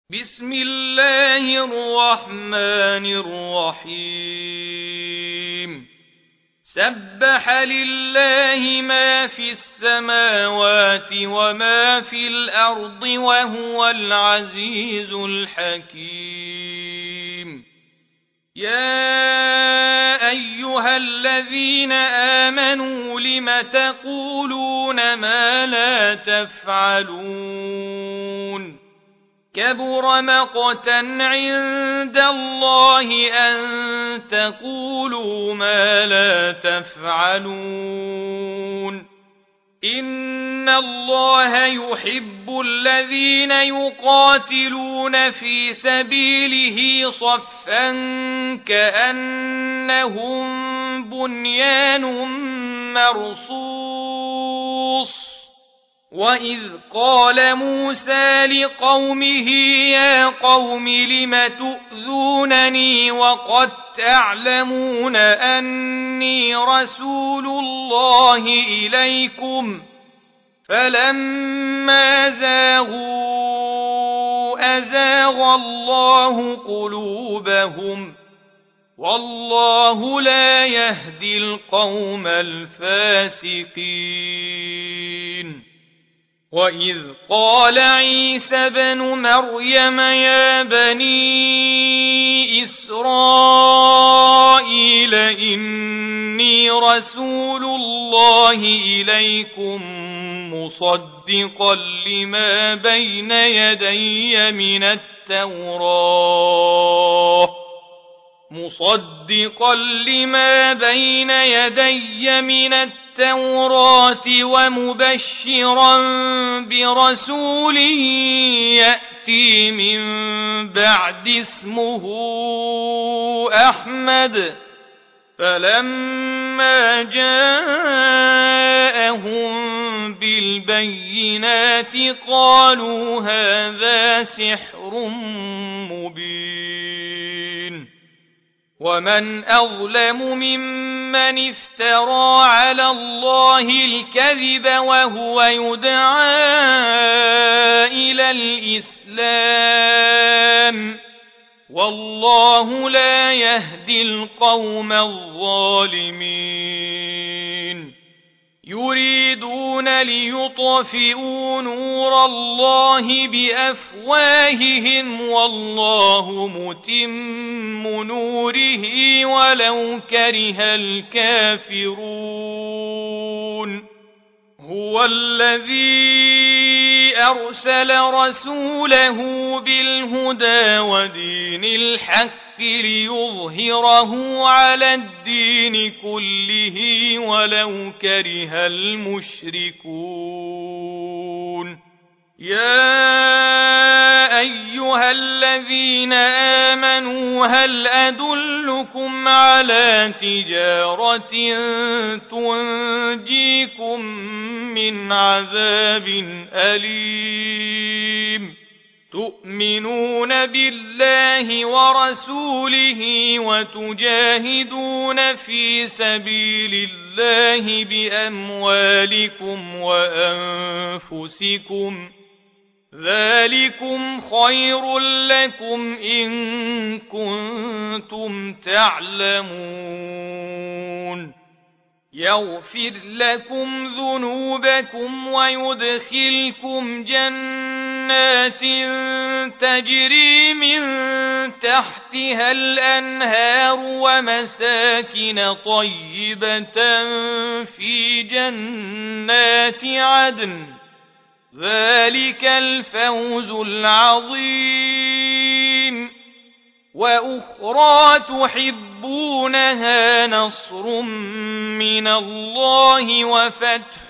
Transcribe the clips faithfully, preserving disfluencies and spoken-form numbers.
بسم الله الرحمن الرحيم سبح لله ما في السماوات وما في الأرض وهو العزيز الحكيم يا أيها الذين آمنوا لم تقولون ما لا تفعلون كبر مقتا عند الله أن تقولوا ما لا تفعلون إن الله يحب الذين يقاتلون في سبيله صفا كأنهم بنيان مرصوص وإذ قال موسى لقومه يا قوم لم تؤذونني وقد تعلمون أني رسول الله إليكم فلما زاغوا أزاغ الله قلوبهم والله لا يهدي القوم الفاسقين وإذ قال عيسى بن مريم يا بني إسرائيل إني رسول الله إليكم مصدقا لما بين يدي من التوراة مصدقا لما بين يدي من التوراة ومبشرا برسول يأتي من بعد اسمه أحمد فلما جاءهم بالبينات قالوا هذا سحر مبين ومن أظلم ممن افترى على الله الكذب وهو يدعى إلى الإسلام والله لا يهدي القوم الظالمين يريدون ليطفئوا نور الله بأفواههم والله متم نوره ولو كره الكافرون هو الذي أرسل رسوله بالهدى ودين الحق ليظهره على الدين كله ولو كره المشركون يا أيها الذين آمنوا هل أدلكم على تجارة تنجيكم من عذاب أليم تؤمنون بالله ورسوله وتجاهدون في سبيل الله بأموالكم وأنفسكم ذلكم خير لكم إن كنتم تعلمون يغفر لكم ذنوبكم ويدخلكم جنات تجري من تحتها الأنهار ومساكن طيبة في جنات عدن ذلك الفوز العظيم وأخرى تحبونها نصر من الله وفتح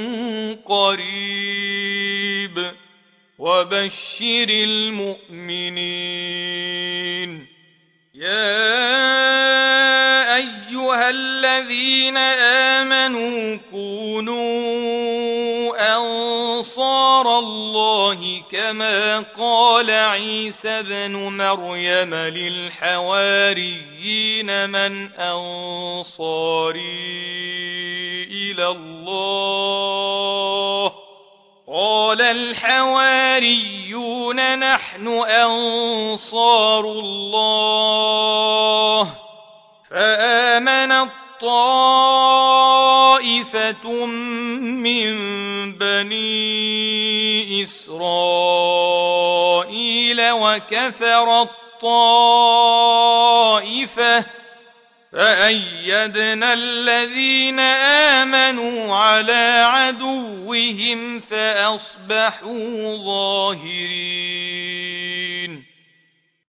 قريب وبشر المؤمنين يا أيها الذين آمنوا كونوا أنصار الله كما قال عيسى بن مريم للحواريين من أنصاري إلى الله قال الحواريون نحن أنصار الله فآمنت طائفة من بني إسرائيل وكفرت طائفة فأيدنا الذين آمنوا على عدوهم فأصبحوا